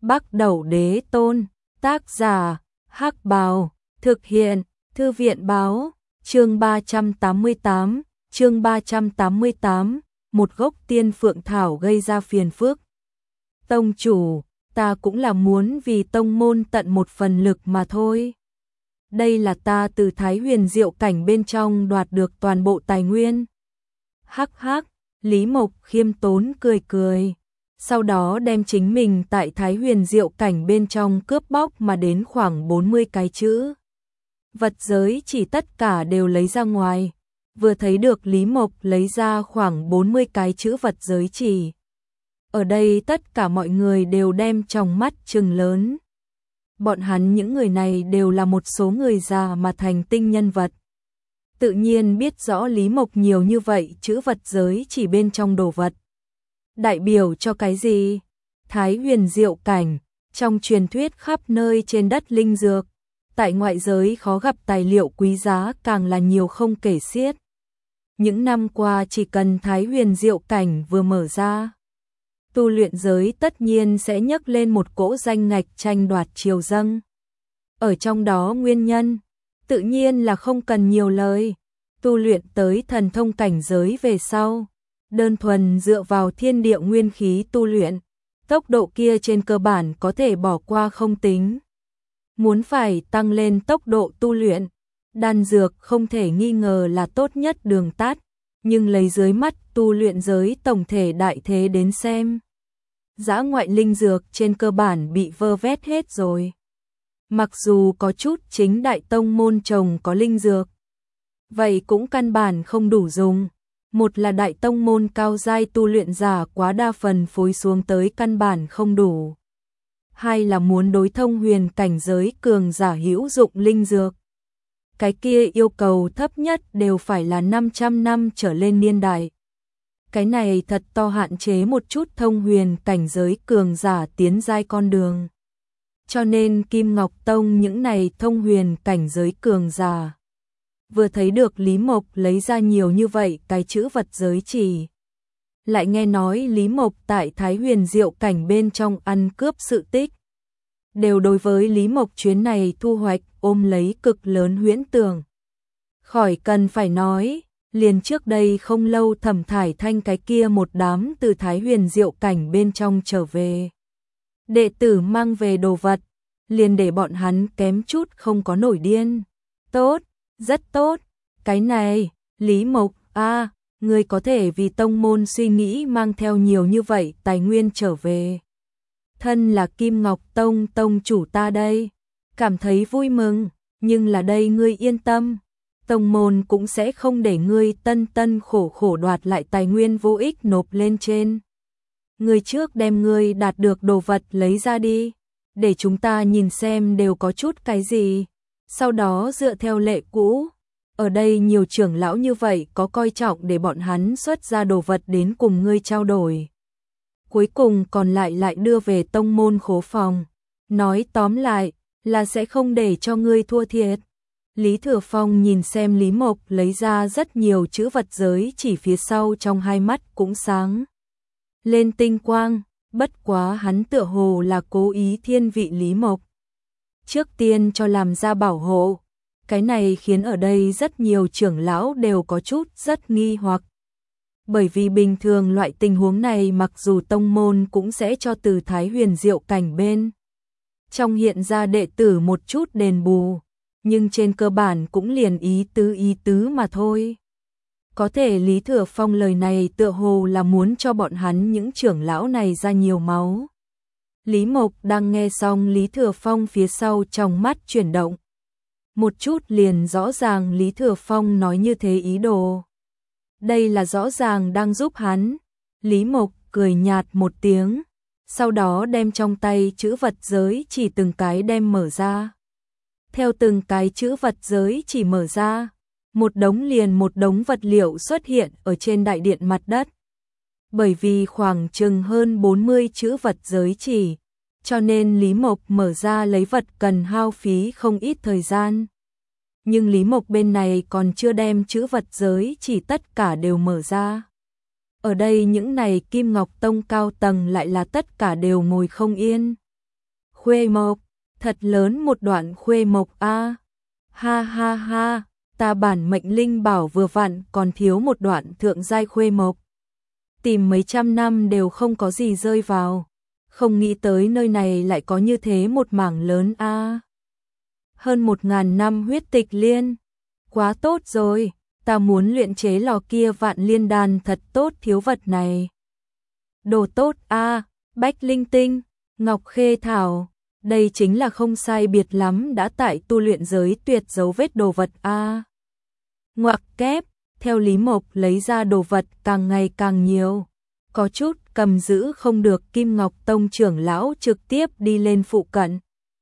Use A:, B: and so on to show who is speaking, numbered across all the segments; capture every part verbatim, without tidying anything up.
A: Bắc Đẩu Đế Tôn, tác giả, Hắc Bào, thực hiện, Thư viện Báo, chương ba trăm tám mươi tám, chương ba trăm tám mươi tám, một gốc tiên phượng thảo gây ra phiền phức. Tông chủ, ta cũng là muốn vì tông môn tận một phần lực mà thôi. Đây là ta từ Thái Huyền Diệu Cảnh bên trong đoạt được toàn bộ tài nguyên. Hắc hắc, Lý Mộc khiêm tốn cười cười. Sau đó đem chính mình tại Thái Huyền Diệu Cảnh bên trong cướp bóc mà đến khoảng bốn mươi cái chữ. Vật giới chỉ tất cả đều lấy ra ngoài. Vừa thấy được Lý Mộc lấy ra khoảng bốn mươi cái chữ vật giới chỉ. Ở đây tất cả mọi người đều đem trong mắt trừng lớn. Bọn hắn những người này đều là một số người già mà thành tinh nhân vật. Tự nhiên biết rõ Lý Mộc nhiều như vậy chữ vật giới chỉ bên trong đồ vật. Đại biểu cho cái gì? Thái Huyền Diệu Cảnh, trong truyền thuyết khắp nơi trên đất linh dược, tại ngoại giới khó gặp tài liệu quý giá càng là nhiều không kể xiết. Những năm qua chỉ cần Thái Huyền Diệu Cảnh vừa mở ra, tu luyện giới tất nhiên sẽ nhấc lên một cỗ danh ngạch tranh đoạt triều dâng. Ở trong đó nguyên nhân, tự nhiên là không cần nhiều lời, tu luyện tới thần thông cảnh giới về sau, đơn thuần dựa vào thiên địa nguyên khí tu luyện, tốc độ kia trên cơ bản có thể bỏ qua không tính. Muốn phải tăng lên tốc độ tu luyện, đan dược không thể nghi ngờ là tốt nhất đường tắt, nhưng lấy dưới mắt tu luyện giới tổng thể đại thế đến xem, dã ngoại linh dược trên cơ bản bị vơ vét hết rồi. Mặc dù có chút chính đại tông môn trồng có linh dược, vậy cũng căn bản không đủ dùng. Một là đại tông môn cao giai tu luyện giả quá đa phần phối xuống tới căn bản không đủ. Hai là muốn đối thông huyền cảnh giới cường giả hữu dụng linh dược. Cái kia yêu cầu thấp nhất đều phải là năm trăm năm trở lên niên đại. Cái này thật to hạn chế một chút thông huyền cảnh giới cường giả tiến giai con đường. Cho nên Kim Ngọc Tông những này thông huyền cảnh giới cường giả vừa thấy được Lý Mộc lấy ra nhiều như vậy cái chữ vật giới chỉ. Lại nghe nói Lý Mộc tại Thái Huyền Diệu Cảnh bên trong ăn cướp sự tích. Đều đối với Lý Mộc chuyến này thu hoạch ôm lấy cực lớn huyễn tưởng. Khỏi cần phải nói, liền trước đây không lâu Thẩm Thải Thanh cái kia một đám từ Thái Huyền Diệu Cảnh bên trong trở về. Đệ tử mang về đồ vật, liền để bọn hắn kém chút không có nổi điên. Tốt, rất tốt, cái này, Lý Mộc, a, à, ngươi có thể vì tông môn suy nghĩ mang theo nhiều như vậy tài nguyên trở về. Thân là Kim Ngọc Tông tông chủ ta đây, cảm thấy vui mừng, nhưng là đây ngươi yên tâm, tông môn cũng sẽ không để ngươi tân tân khổ khổ đoạt lại tài nguyên vô ích nộp lên trên. Ngươi trước đem ngươi đạt được đồ vật lấy ra đi, để chúng ta nhìn xem đều có chút cái gì. Sau đó dựa theo lệ cũ, ở đây nhiều trưởng lão như vậy có coi trọng để bọn hắn xuất ra đồ vật đến cùng ngươi trao đổi. Cuối cùng còn lại lại đưa về tông môn khố phòng. Nói tóm lại là sẽ không để cho ngươi thua thiệt. Lý Thừa Phong nhìn xem Lý Mộc lấy ra rất nhiều chữ vật giới chỉ phía sau trong hai mắt cũng sáng lên tinh quang, bất quá hắn tựa hồ là cố ý thiên vị Lý Mộc. Trước tiên cho làm ra bảo hộ, cái này khiến ở đây rất nhiều trưởng lão đều có chút rất nghi hoặc. Bởi vì bình thường loại tình huống này mặc dù tông môn cũng sẽ cho từ Thái Huyền Diệu Cảnh bên trong hiện ra đệ tử một chút đền bù, nhưng trên cơ bản cũng liền ý tứ ý tứ mà thôi. Có thể Lý Thừa Phong lời này tựa hồ là muốn cho bọn hắn những trưởng lão này ra nhiều máu. Lý Mộc đang nghe xong Lý Thừa Phong phía sau trong mắt chuyển động. Một chút liền rõ ràng Lý Thừa Phong nói như thế ý đồ. Đây là rõ ràng đang giúp hắn. Lý Mộc cười nhạt một tiếng, sau đó đem trong tay chữ vật giới chỉ từng cái đem mở ra. Theo từng cái chữ vật giới chỉ mở ra, một đống liền một đống vật liệu xuất hiện ở trên đại điện mặt đất. Bởi vì khoảng chừng hơn bốn mươi chữ vật giới chỉ, cho nên Lý Mộc mở ra lấy vật cần hao phí không ít thời gian. Nhưng Lý Mộc bên này còn chưa đem chữ vật giới chỉ tất cả đều mở ra. Ở đây những này Kim Ngọc Tông cao tầng lại là tất cả đều ngồi không yên. Khuê mộc, thật lớn một đoạn khuê mộc a. Ha ha ha, ta bản mệnh linh bảo vừa vặn còn thiếu một đoạn thượng giai khuê mộc. Tìm mấy trăm năm đều không có gì rơi vào, không nghĩ tới nơi này lại có như thế một mảng lớn a. Hơn một ngàn năm huyết tịch liên, quá tốt rồi, ta muốn luyện chế lò kia vạn liên đan thật tốt thiếu vật này. Đồ tốt a, bách linh tinh, ngọc khê thảo, đây chính là không sai biệt lắm đã tại tu luyện giới tuyệt dấu vết đồ vật a. Ngoặc kép, theo Lý Mộc lấy ra đồ vật càng ngày càng nhiều, có chút cầm giữ không được. Kim Ngọc Tông trưởng lão trực tiếp đi lên phụ cận,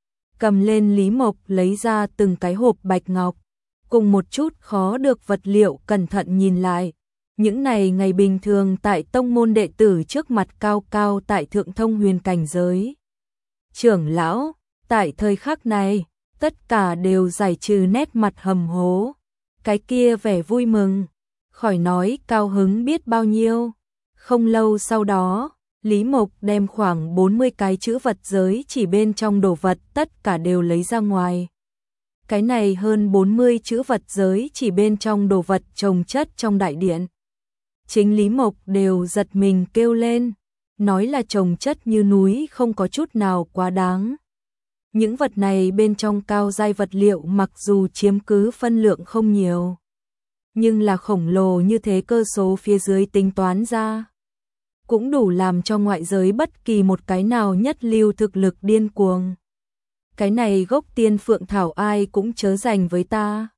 A: cầm lên Lý Mộc lấy ra từng cái hộp bạch ngọc, cùng một chút khó được vật liệu cẩn thận nhìn lại. Những này ngày bình thường tại tông môn đệ tử trước mặt cao cao tại thượng thông huyền cảnh giới. Trưởng lão, tại thời khắc này, tất cả đều giải trừ nét mặt hầm hố. Cái kia vẻ vui mừng, khỏi nói cao hứng biết bao nhiêu. Không lâu sau đó, Lý Mộc đem khoảng bốn mươi cái chữ vật giới chỉ bên trong đồ vật tất cả đều lấy ra ngoài. Cái này hơn bốn mươi chữ vật giới chỉ bên trong đồ vật chồng chất trong đại điện. Chính Lý Mộc đều giật mình kêu lên, nói là chồng chất như núi không có chút nào quá đáng. Những vật này bên trong cao giai vật liệu mặc dù chiếm cứ phân lượng không nhiều, nhưng là khổng lồ như thế cơ số phía dưới tính toán ra, cũng đủ làm cho ngoại giới bất kỳ một cái nào nhất lưu thực lực điên cuồng. Cái này gốc tiên phượng thảo ai cũng chớ dành với ta.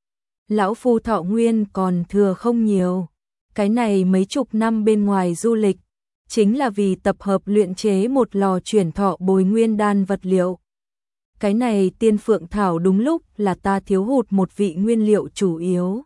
A: Lão phu thọ nguyên còn thừa không nhiều, cái này mấy chục năm bên ngoài du lịch, chính là vì tập hợp luyện chế một lò chuyển thọ bồi nguyên đan vật liệu. Cái này tiên phượng thảo đúng lúc là ta thiếu hụt một vị nguyên liệu chủ yếu.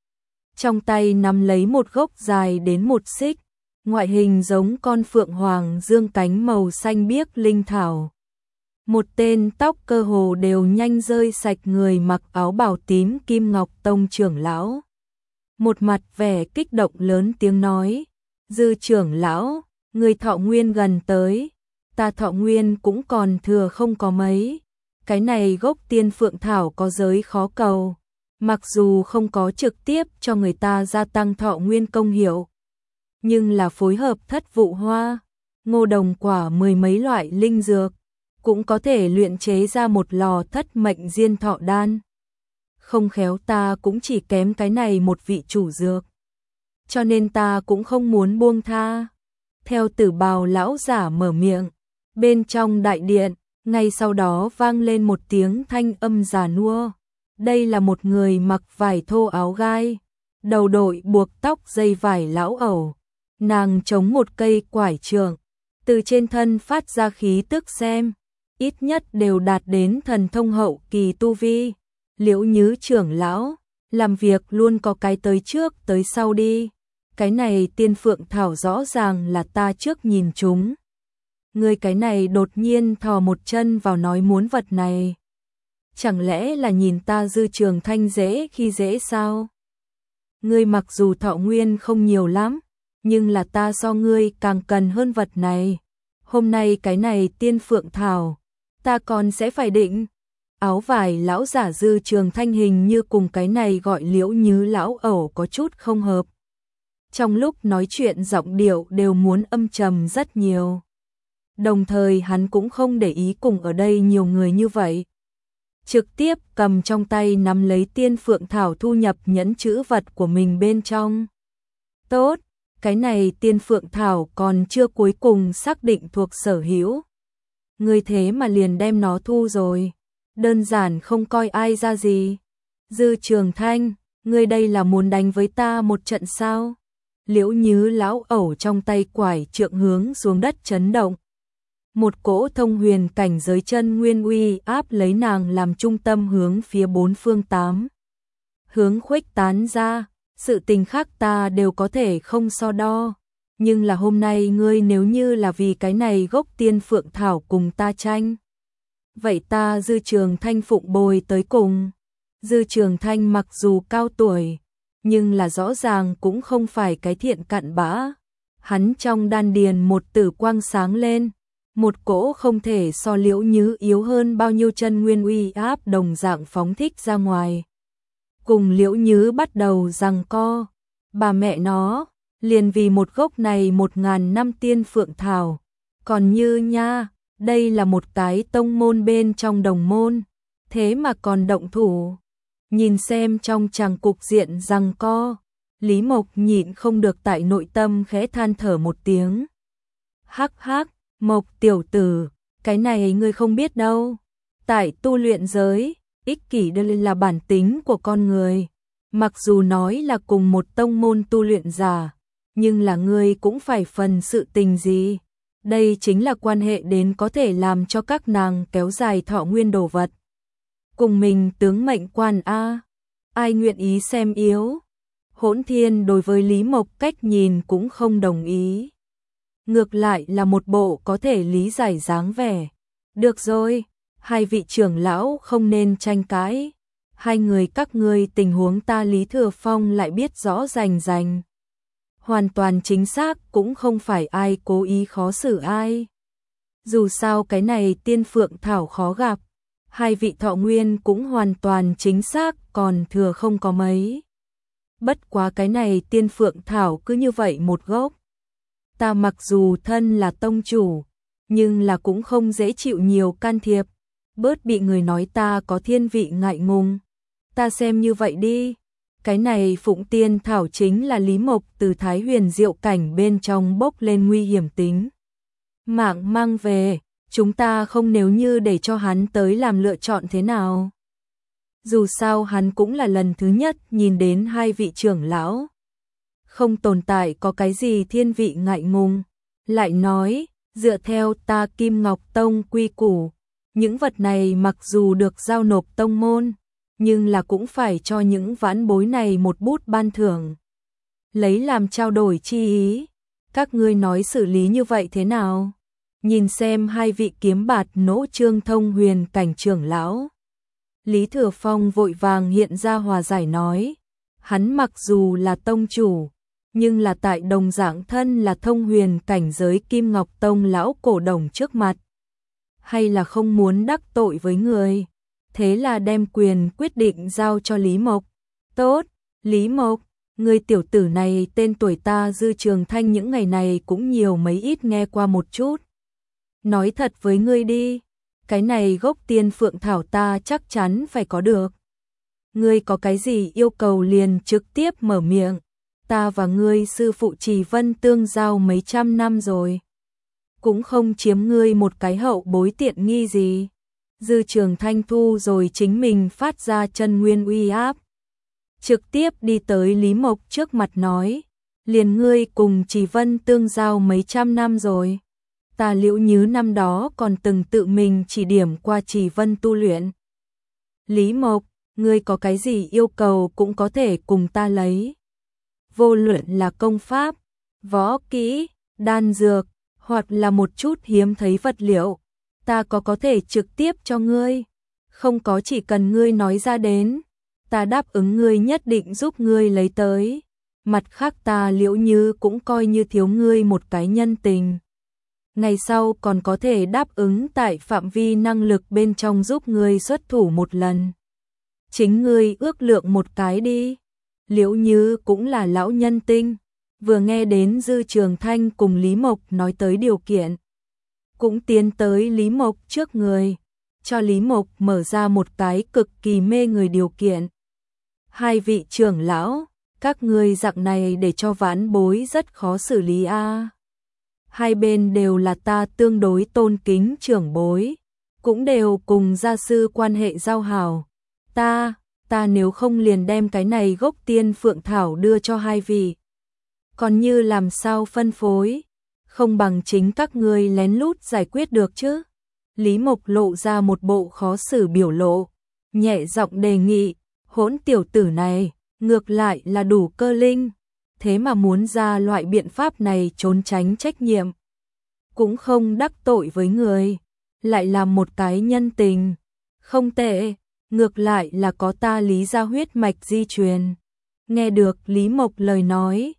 A: Trong tay nắm lấy một gốc dài đến một xích, ngoại hình giống con phượng hoàng dương cánh màu xanh biếc linh thảo. Một tên tóc cơ hồ đều nhanh rơi sạch người mặc áo bào tím Kim Ngọc Tông trưởng lão. Một mặt vẻ kích động lớn tiếng nói, dư trưởng lão, người thọ nguyên gần tới, ta thọ nguyên cũng còn thừa không có mấy. Cái này gốc tiên phượng thảo có giới khó cầu, mặc dù không có trực tiếp cho người ta gia tăng thọ nguyên công hiệu, nhưng là phối hợp thất vụ hoa, ngô đồng quả mười mấy loại linh dược, cũng có thể luyện chế ra một lò thất mệnh diên thọ đan. Không khéo ta cũng chỉ kém cái này một vị chủ dược, cho nên ta cũng không muốn buông tha. Theo Tử Bào lão giả mở miệng, bên trong đại điện, ngay sau đó vang lên một tiếng thanh âm già nua. Đây là một người mặc vải thô áo gai, đầu đội buộc tóc dây vải lão ẩu, nàng chống một cây quải trượng, từ trên thân phát ra khí tức xem, ít nhất đều đạt đến thần thông hậu kỳ tu vi. Liễu Nhứ trưởng lão, làm việc luôn có cái tới trước tới sau đi. Cái này tiên phượng thảo rõ ràng là ta trước nhìn chúng. Người cái này đột nhiên thò một chân vào nói muốn vật này. Chẳng lẽ là nhìn ta Dư Trường Thanh dễ khi dễ sao? Ngươi mặc dù thọ nguyên không nhiều lắm, nhưng là ta so ngươi càng cần hơn vật này. Hôm nay cái này tiên phượng thảo, ta còn sẽ phải định. Áo vải lão giả Dư Trường Thanh hình như cùng cái này gọi Liễu Nhứ lão ẩu có chút không hợp. Trong lúc nói chuyện giọng điệu đều muốn âm trầm rất nhiều. Đồng thời hắn cũng không để ý cùng ở đây nhiều người như vậy. Trực tiếp cầm trong tay nắm lấy tiên phượng thảo thu nhập nhẫn chữ vật của mình bên trong. Tốt, cái này tiên phượng thảo còn chưa cuối cùng xác định thuộc sở hữu. Ngươi thế mà liền đem nó thu rồi. Đơn giản không coi ai ra gì. Dư Trường Thanh, ngươi đây là muốn đánh với ta một trận sao? Liễu Nhứ lão ẩu trong tay quải trượng hướng xuống đất chấn động. Một cỗ thông huyền cảnh giới chân nguyên uy áp lấy nàng làm trung tâm hướng phía bốn phương tám hướng khuếch tán ra, sự tình khác ta đều có thể không so đo, nhưng là hôm nay ngươi nếu như là vì cái này gốc tiên phượng thảo cùng ta tranh, vậy ta Dư Trường Thanh phụng bồi tới cùng. Dư Trường Thanh mặc dù cao tuổi, nhưng là rõ ràng cũng không phải cái thiện cặn bã. Hắn trong đan điền một tử quang sáng lên, một cỗ không thể so Liễu Nhứ yếu hơn bao nhiêu chân nguyên uy áp đồng dạng phóng thích ra ngoài. Cùng Liễu Nhứ bắt đầu giằng co, bà mẹ nó, liền vì một gốc này một ngàn năm tiên phượng thảo, còn như nha, đây là một cái tông môn bên trong đồng môn, thế mà còn động thủ. Nhìn xem trong chàng cục diện giằng co, Lý Mộc nhịn không được tại nội tâm khẽ than thở một tiếng. Hắc hắc, Mộc tiểu tử, cái này ngươi không biết đâu. Tại tu luyện giới, ích kỷ đây là bản tính của con người. Mặc dù nói là cùng một tông môn tu luyện giả, nhưng là ngươi cũng phải phần sự tình gì. Đây chính là quan hệ đến có thể làm cho các nàng kéo dài thọ nguyên đồ vật. Cùng mình tướng mệnh quan A, ai nguyện ý xem yếu. Hỗn Thiên đối với Lý Mộc cách nhìn cũng không đồng ý. Ngược lại là một bộ có thể lý giải dáng vẻ. Được rồi, hai vị trưởng lão không nên tranh cãi. Hai người các ngươi tình huống ta Lý Thừa Phong lại biết rõ rành rành. Hoàn toàn chính xác, cũng không phải ai cố ý khó xử ai. Dù sao cái này tiên phượng thảo khó gặp, hai vị thọ nguyên cũng hoàn toàn chính xác, còn thừa không có mấy. Bất quá cái này tiên phượng thảo cứ như vậy một gốc. Ta mặc dù thân là tông chủ, nhưng là cũng không dễ chịu nhiều can thiệp, bớt bị người nói ta có thiên vị ngại ngùng. Ta xem như vậy đi, cái này phụng tiên thảo chính là Lý Mộc từ Thái Huyền Diệu cảnh bên trong bốc lên nguy hiểm tính. Mạng mang về, chúng ta không nếu như để cho hắn tới làm lựa chọn thế nào. Dù sao hắn cũng là lần thứ nhất nhìn đến hai vị trưởng lão. Không tồn tại có cái gì thiên vị ngại ngùng. Lại nói, dựa theo ta Kim Ngọc Tông quy củ, những vật này mặc dù được giao nộp tông môn, nhưng là cũng phải cho những vãn bối này một bút ban thưởng. Lấy làm trao đổi chi ý, các ngươi nói xử lý như vậy thế nào? Nhìn xem hai vị kiếm bạt nỗ trương thông huyền cảnh trưởng lão. Lý Thừa Phong vội vàng hiện ra hòa giải nói, hắn mặc dù là tông chủ, nhưng là tại đồng dạng thân là thông huyền cảnh giới Kim Ngọc Tông lão cổ đồng trước mặt. Hay là không muốn đắc tội với người, thế là đem quyền quyết định giao cho Lý Mộc. Tốt, Lý Mộc, người tiểu tử này tên tuổi ta Dư Trường Thanh những ngày này cũng nhiều mấy ít nghe qua một chút. Nói thật với ngươi đi, cái này gốc tiên phượng thảo ta chắc chắn phải có được. Ngươi có cái gì yêu cầu liền trực tiếp mở miệng. Ta và ngươi sư phụ Trì Vân tương giao mấy trăm năm rồi, cũng không chiếm ngươi một cái hậu bối tiện nghi gì. Dư Trường Thanh thu rồi chính mình phát ra chân nguyên uy áp, trực tiếp đi tới Lý Mộc trước mặt nói, liền ngươi cùng Trì Vân tương giao mấy trăm năm rồi. Ta Liễu Nhứ năm đó còn từng tự mình chỉ điểm qua Trì Vân tu luyện. Lý Mộc, ngươi có cái gì yêu cầu cũng có thể cùng ta lấy. Vô luận là công pháp, võ kỹ, đan dược, hoặc là một chút hiếm thấy vật liệu, ta có có thể trực tiếp cho ngươi. Không có chỉ cần ngươi nói ra đến, ta đáp ứng ngươi nhất định giúp ngươi lấy tới. Mặt khác ta Liễu Như cũng coi như thiếu ngươi một cái nhân tình. Ngày sau còn có thể đáp ứng tại phạm vi năng lực bên trong giúp ngươi xuất thủ một lần. Chính ngươi ước lượng một cái đi. Liễu Như cũng là lão nhân tinh, vừa nghe đến Dư Trường Thanh cùng Lý Mộc nói tới điều kiện, cũng tiến tới Lý Mộc trước người, cho Lý Mộc mở ra một cái cực kỳ mê người điều kiện. Hai vị trưởng lão, các ngươi dạng này để cho vãn bối rất khó xử lý a. À. Hai bên đều là ta tương đối tôn kính trưởng bối, cũng đều cùng gia sư quan hệ giao hảo. Ta, ta nếu không liền đem cái này gốc tiên phượng thảo đưa cho hai vị. Còn như làm sao phân phối, không bằng chính các ngươi lén lút giải quyết được chứ. Lý Mộc lộ ra một bộ khó xử biểu lộ, nhẹ giọng đề nghị, hỗn tiểu tử này, ngược lại là đủ cơ linh, thế mà muốn ra loại biện pháp này trốn tránh trách nhiệm. Cũng không đắc tội với người, lại làm một cái nhân tình, không tệ, ngược lại là có ta Lý gia huyết mạch di truyền. Nghe được Lý Mộc lời nói,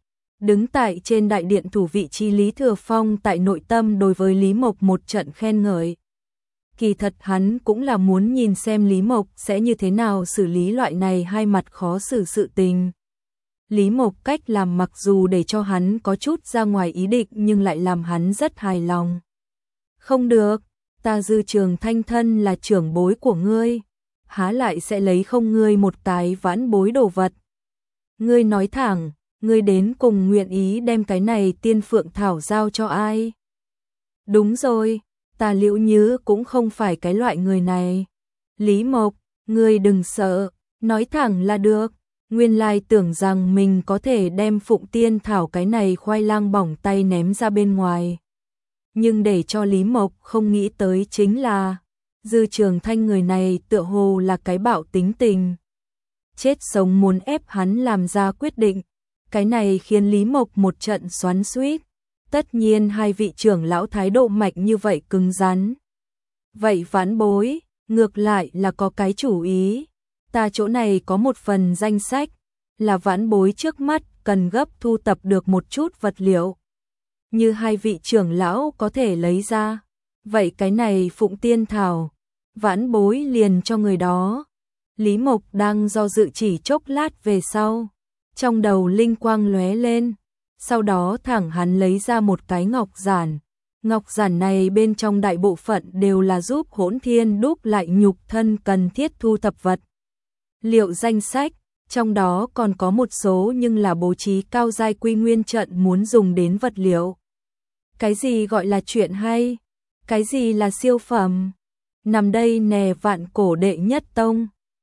A: Đứng tại trên đại điện thủ vị trí Lý Thừa Phong tại nội tâm đối với Lý Mộc một trận khen ngợi. Kỳ thật hắn cũng là muốn nhìn xem Lý Mộc sẽ như thế nào xử lý loại này hai mặt khó xử sự tình. Lý Mộc cách làm mặc dù để cho hắn có chút ra ngoài ý định nhưng lại làm hắn rất hài lòng. Không được, ta Dư Trường Thanh thân là trưởng bối của ngươi, há lại sẽ lấy không ngươi một cái vãn bối đồ vật. Ngươi nói thẳng, ngươi đến cùng nguyện ý đem cái này tiên phượng thảo giao cho ai? Đúng rồi, ta Liễu Nhứ cũng không phải cái loại người này. Lý Mộc, ngươi đừng sợ, nói thẳng là được. Nguyên lai tưởng rằng mình có thể đem phụng tiên thảo cái này khoai lang bỏng tay ném ra bên ngoài. Nhưng để cho Lý Mộc không nghĩ tới chính là Dư Trường Thanh người này tựa hồ là cái bạo tính tình. Chết sống muốn ép hắn làm ra quyết định. Cái này khiến Lý Mộc một trận xoắn xuýt. Tất nhiên hai vị trưởng lão thái độ mạnh như vậy cứng rắn. Vậy vãn bối, ngược lại là có cái chủ ý. Ta chỗ này có một phần danh sách, là vãn bối trước mắt cần gấp thu tập được một chút vật liệu. Như hai vị trưởng lão có thể lấy ra. Vậy cái này phụng tiên thảo, vãn bối liền cho người đó. Lý Mộc đang do dự chỉ chốc lát về sau. Trong đầu linh quang lóe lên. Sau đó thẳng hắn lấy ra một cái ngọc giản. Ngọc giản này bên trong đại bộ phận đều là giúp Hỗn Thiên đúc lại nhục thân cần thiết thu thập vật liệu danh sách, trong đó còn có một số nhưng là bố trí cao giai quy nguyên trận muốn dùng đến vật liệu. Cái gì gọi là chuyện hay? Cái gì là siêu phẩm? Nằm đây nè vạn cổ đệ nhất tông,